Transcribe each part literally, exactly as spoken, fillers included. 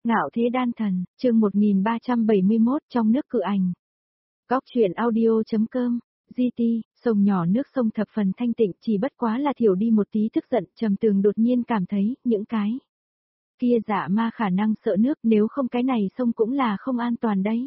Ngạo thế đan thần, chương một nghìn ba trăm bảy mươi mốt trong nước cự ảnh. Góc truyện audio.com, giê tê, sông nhỏ nước sông thập phần thanh tịnh chỉ bất quá là thiểu đi một tí tức giận, Trầm Tường đột nhiên cảm thấy, những cái kia dạ ma khả năng sợ nước nếu không cái này sông cũng là không an toàn đấy.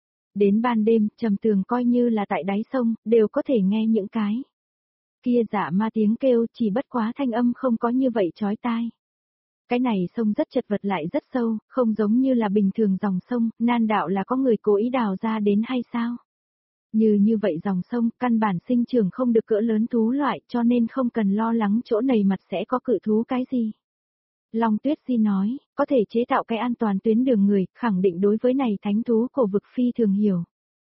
Đến ban đêm, Trầm Tường coi như là tại đáy sông, đều có thể nghe những cái kia dạ ma tiếng kêu chỉ bất quá thanh âm không có như vậy chói tai. Cái này sông rất chật vật lại rất sâu, không giống như là bình thường dòng sông, nan đạo là có người cố ý đào ra đến hay sao? Như như vậy dòng sông, căn bản sinh trưởng không được cỡ lớn thú loại cho nên không cần lo lắng chỗ này mặt sẽ có cự thú cái gì. Long Tuyết Di nói, có thể chế tạo cái an toàn tuyến đường người, khẳng định đối với này thánh thú cổ vực phi thường hiểu.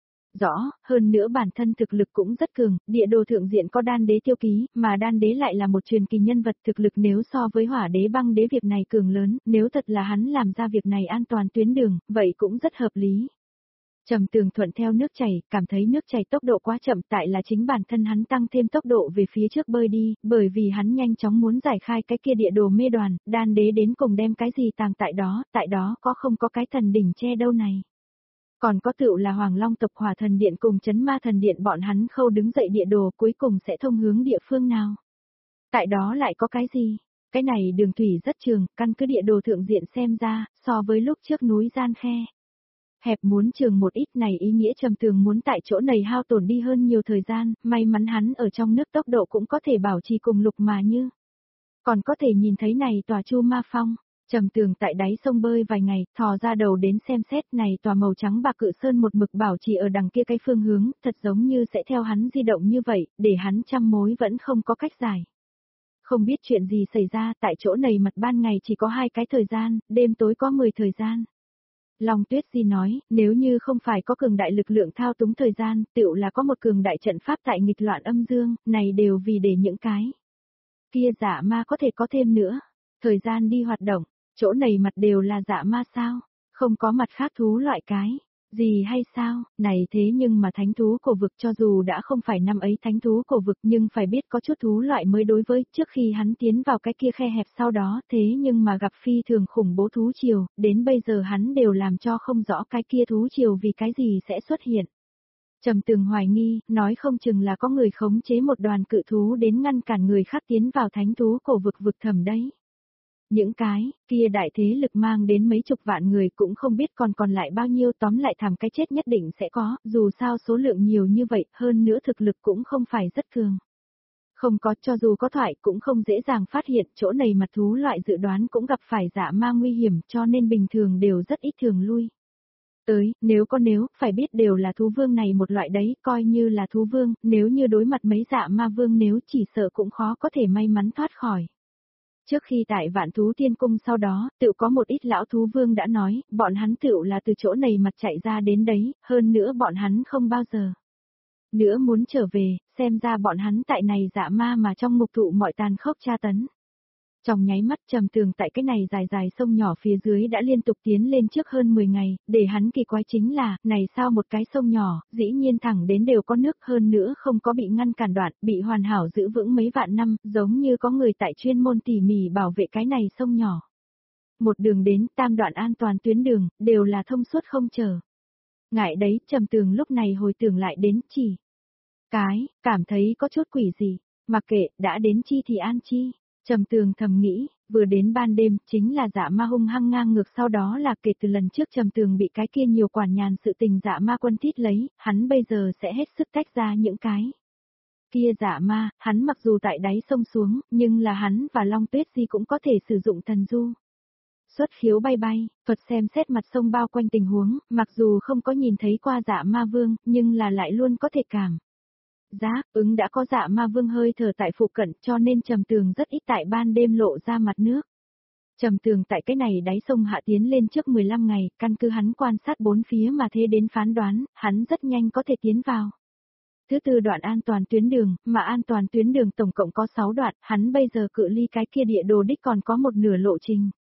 Rõ, hơn nữa bản thân thực lực cũng rất cường, địa đồ thượng diện có đan đế tiêu ký, mà đan đế lại là một truyền kỳ nhân vật thực lực nếu so với hỏa đế băng đế việc này cường lớn, nếu thật là hắn làm ra việc này an toàn tuyến đường, vậy cũng rất hợp lý. Trầm Tường thuận theo nước chảy, cảm thấy nước chảy tốc độ quá chậm tại là chính bản thân hắn tăng thêm tốc độ về phía trước bơi đi, bởi vì hắn nhanh chóng muốn giải khai cái kia địa đồ mê đoàn, đan đế đến cùng đem cái gì tàng tại đó, tại đó có không có cái thần đỉnh che đâu này. Còn có tựu là Hoàng Long tộc Hỏa Thần Điện cùng Chấn Ma Thần Điện bọn hắn khâu đứng dậy địa đồ cuối cùng sẽ thông hướng địa phương nào. Tại đó lại có cái gì? Cái này đường thủy rất trường, căn cứ địa đồ thượng diện xem ra, so với lúc trước núi gian khe. Hẹp muốn trường một ít này ý nghĩa Trầm Tường muốn tại chỗ này hao tổn đi hơn nhiều thời gian, may mắn hắn ở trong nước tốc độ cũng có thể bảo trì cùng lục mà như. Còn có thể nhìn thấy này tòa Chu Ma Phong. Trầm Tường tại đáy sông bơi vài ngày, thò ra đầu đến xem xét này tòa màu trắng bạc cự sơn một mực bảo trì ở đằng kia cái phương hướng, thật giống như sẽ theo hắn di động như vậy, để hắn trăm mối vẫn không có cách giải. Không biết chuyện gì xảy ra, tại chỗ này mặt ban ngày chỉ có hai cái thời gian, đêm tối có mười thời gian. Long Tuyết Di nói, nếu như không phải có cường đại lực lượng thao túng thời gian, tựu là có một cường đại trận pháp tại nghịch loạn âm dương, này đều vì để những cái kia giả ma có thể có thêm nữa. Thời gian đi hoạt động. Chỗ này mặt đều là dạ ma sao? Không có mặt khác thú loại cái gì hay sao? Này thế nhưng mà thánh thú cổ vực cho dù đã không phải năm ấy thánh thú cổ vực nhưng phải biết có chút thú loại mới đối với trước khi hắn tiến vào cái kia khe hẹp sau đó thế nhưng mà gặp phi thường khủng bố thú triều, đến bây giờ hắn đều làm cho không rõ cái kia thú triều vì cái gì sẽ xuất hiện. Trầm Tường hoài nghi, nói không chừng là có người khống chế một đoàn cự thú đến ngăn cản người khác tiến vào thánh thú cổ vực vực thẳm đấy. Những cái kia đại thế lực mang đến mấy chục vạn người cũng không biết còn còn lại bao nhiêu, tóm lại thảm cái chết nhất định sẽ có, dù sao số lượng nhiều như vậy, hơn nữa thực lực cũng không phải rất cường. Không có, cho dù có thoại cũng không dễ dàng phát hiện, chỗ này mặt thú loại dự đoán cũng gặp phải dạ ma nguy hiểm cho nên bình thường đều rất ít thường lui. Tới, nếu có nếu, phải biết đều là thú vương này một loại đấy, coi như là thú vương, nếu như đối mặt mấy dạ ma vương nếu chỉ sợ cũng khó có thể may mắn thoát khỏi. Trước khi tại Vạn Thú Thiên Cung sau đó, tựu có một ít lão thú vương đã nói, bọn hắn tựu là từ chỗ này mặt chạy ra đến đấy, hơn nữa bọn hắn không bao giờ nữa muốn trở về, xem ra bọn hắn tại này dạ ma mà trong ngục thụ mọi tàn khốc tra tấn. Trong nháy mắt Trầm Tường tại cái này dài dài sông nhỏ phía dưới đã liên tục tiến lên trước hơn mười ngày, để hắn kỳ quái chính là, này sao một cái sông nhỏ, dĩ nhiên thẳng đến đều có nước hơn nữa không có bị ngăn cản đoạn, bị hoàn hảo giữ vững mấy vạn năm, giống như có người tại chuyên môn tỉ mỉ bảo vệ cái này sông nhỏ. Một đường đến tam đoạn an toàn tuyến đường, đều là thông suốt không chờ. Ngại đấy, Trầm Tường lúc này hồi tưởng lại đến chỉ cái, cảm thấy có chút quỷ gì, mặc kệ, đã đến chi thì an chi. Trầm Tường thầm nghĩ, vừa đến ban đêm, chính là dạ ma hung hăng ngang ngược sau đó là kể từ lần trước Trầm Tường bị cái kia nhiều quản nhàn sự tình dạ ma quân thít lấy, hắn bây giờ sẽ hết sức tách ra những cái kia dạ ma, hắn mặc dù tại đáy sông xuống, nhưng là hắn và Long Tuyết Di cũng có thể sử dụng thần du. Xuất khiếu bay bay, Phật xem xét mặt sông bao quanh tình huống, mặc dù không có nhìn thấy qua dạ ma vương, nhưng là lại luôn có thể cảm giác ứng đã có dạ ma vương hơi thở tại phụ cận cho nên Trầm Tường rất ít tại ban đêm lộ ra mặt nước. Trầm Tường tại cái này đáy sông hạ tiến lên trước mười lăm ngày, căn cứ hắn quan sát bốn phía mà thế đến phán đoán, hắn rất nhanh có thể tiến vào. Thứ tư đoạn an toàn tuyến đường, mà an toàn tuyến đường tổng cộng có sáu đoạn, hắn bây giờ cự ly cái kia địa đồ đích còn có một nửa lộ trình.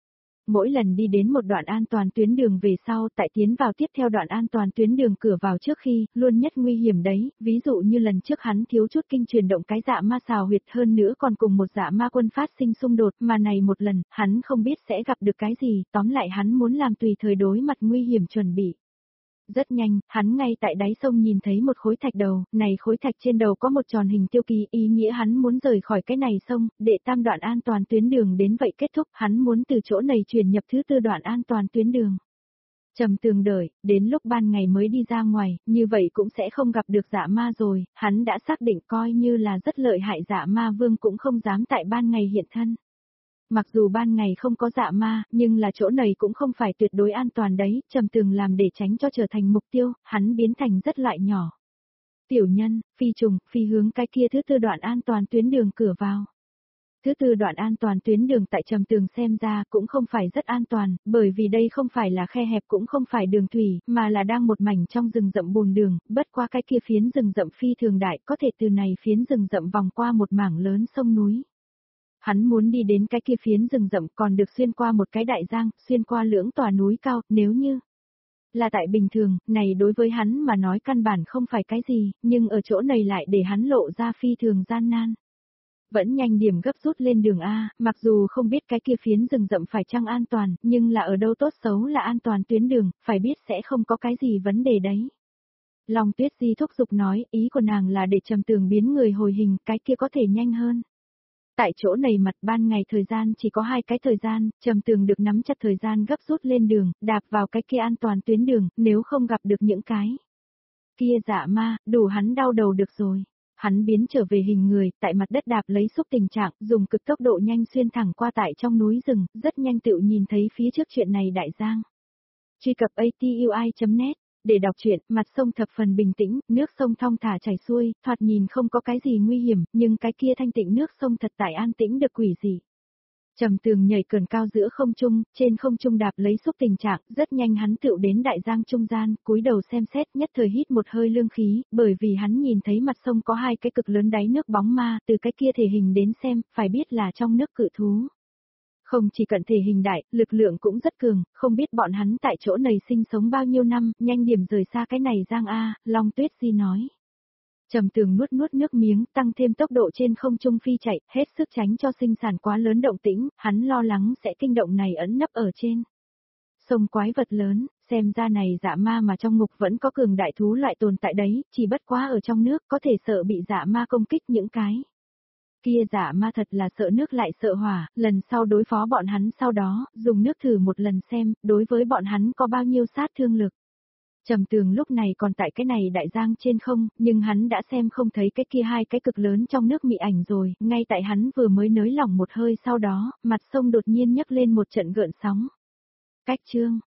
Mỗi lần đi đến một đoạn an toàn tuyến đường về sau tại tiến vào tiếp theo đoạn an toàn tuyến đường cửa vào trước khi, luôn nhất nguy hiểm đấy, ví dụ như lần trước hắn thiếu chút kinh truyền động cái dạ ma xào huyệt hơn nữa còn cùng một dạ ma quân phát sinh xung đột mà này một lần, hắn không biết sẽ gặp được cái gì, tóm lại hắn muốn làm tùy thời đối mặt nguy hiểm chuẩn bị. Rất nhanh, hắn ngay tại đáy sông nhìn thấy một khối thạch đầu, này khối thạch trên đầu có một tròn hình tiêu kỳ, ý nghĩa hắn muốn rời khỏi cái này sông, để tam đoạn an toàn tuyến đường đến vậy kết thúc, hắn muốn từ chỗ này chuyển nhập thứ tư đoạn an toàn tuyến đường. Trầm Tường đợi, đến lúc ban ngày mới đi ra ngoài, như vậy cũng sẽ không gặp được dạ ma rồi, hắn đã xác định coi như là rất lợi hại dạ ma vương cũng không dám tại ban ngày hiện thân. Mặc dù ban ngày không có dạ ma, nhưng là chỗ này cũng không phải tuyệt đối an toàn đấy, Trầm Tường làm để tránh cho trở thành mục tiêu, hắn biến thành rất loại nhỏ. Tiểu nhân, phi trùng, phi hướng cái kia thứ tư đoạn an toàn tuyến đường cửa vào. Thứ tư đoạn an toàn tuyến đường tại Trầm Tường xem ra cũng không phải rất an toàn, bởi vì đây không phải là khe hẹp cũng không phải đường thủy, mà là đang một mảnh trong rừng rậm bùn đường, bất qua cái kia phiến rừng rậm phi thường đại, có thể từ này phiến rừng rậm vòng qua một mảng lớn sông núi. Hắn muốn đi đến cái kia phiến rừng rậm còn được xuyên qua một cái đại giang, xuyên qua lưỡng tòa núi cao, nếu như là tại bình thường, này đối với hắn mà nói căn bản không phải cái gì, nhưng ở chỗ này lại để hắn lộ ra phi thường gian nan. Vẫn nhanh điểm gấp rút lên đường A, mặc dù không biết cái kia phiến rừng rậm phải chăng an toàn, nhưng là ở đâu tốt xấu là an toàn tuyến đường, phải biết sẽ không có cái gì vấn đề đấy. Long Tuyết Di thúc giục nói, ý của nàng là để Trầm Tường biến người hồi hình, cái kia có thể nhanh hơn. Tại chỗ này mặt ban ngày thời gian chỉ có hai cái thời gian, Trầm Tường được nắm chặt thời gian gấp rút lên đường, đạp vào cái kia an toàn tuyến đường, nếu không gặp được những cái kia dạ ma, đủ hắn đau đầu được rồi. Hắn biến trở về hình người, tại mặt đất đạp lấy xúc tình trạng, dùng cực tốc độ nhanh xuyên thẳng qua tại trong núi rừng, rất nhanh tựu nhìn thấy phía trước chuyện này đại giang. Truy cập a t u i chấm net để đọc truyện, mặt sông thập phần bình tĩnh, nước sông thong thả chảy xuôi, thoạt nhìn không có cái gì nguy hiểm, nhưng cái kia thanh tịnh nước sông thật tại an tĩnh được quỷ dị. Trầm Tường nhảy cườn cao giữa không trung, trên không trung đạp lấy xúc tình trạng, rất nhanh hắn tựu đến đại giang trung gian, cúi đầu xem xét, nhất thời hít một hơi lương khí, bởi vì hắn nhìn thấy mặt sông có hai cái cực lớn đáy nước bóng ma, từ cái kia thể hình đến xem, phải biết là trong nước cự thú. Không chỉ cận thể hình đại, lực lượng cũng rất cường, không biết bọn hắn tại chỗ này sinh sống bao nhiêu năm, nhanh điểm rời xa cái này giang A, Long Tuyết Di nói. Trầm Tường nuốt nuốt nước miếng, tăng thêm tốc độ trên không trung phi chạy, hết sức tránh cho sinh sản quá lớn động tĩnh, hắn lo lắng sẽ kinh động này ẩn nấp ở trên sông quái vật lớn, xem ra này dạ ma mà trong ngục vẫn có cường đại thú loại tồn tại đấy, chỉ bất quá ở trong nước có thể sợ bị dạ ma công kích những cái kia dạ ma thật là sợ nước lại sợ hỏa, lần sau đối phó bọn hắn sau đó, dùng nước thử một lần xem, đối với bọn hắn có bao nhiêu sát thương lực. Trầm Tường lúc này còn tại cái này đại giang trên không, nhưng hắn đã xem không thấy cái kia hai cái cực lớn trong nước mị ảnh rồi, ngay tại hắn vừa mới nới lỏng một hơi sau đó, mặt sông đột nhiên nhấc lên một trận gợn sóng. Cách chương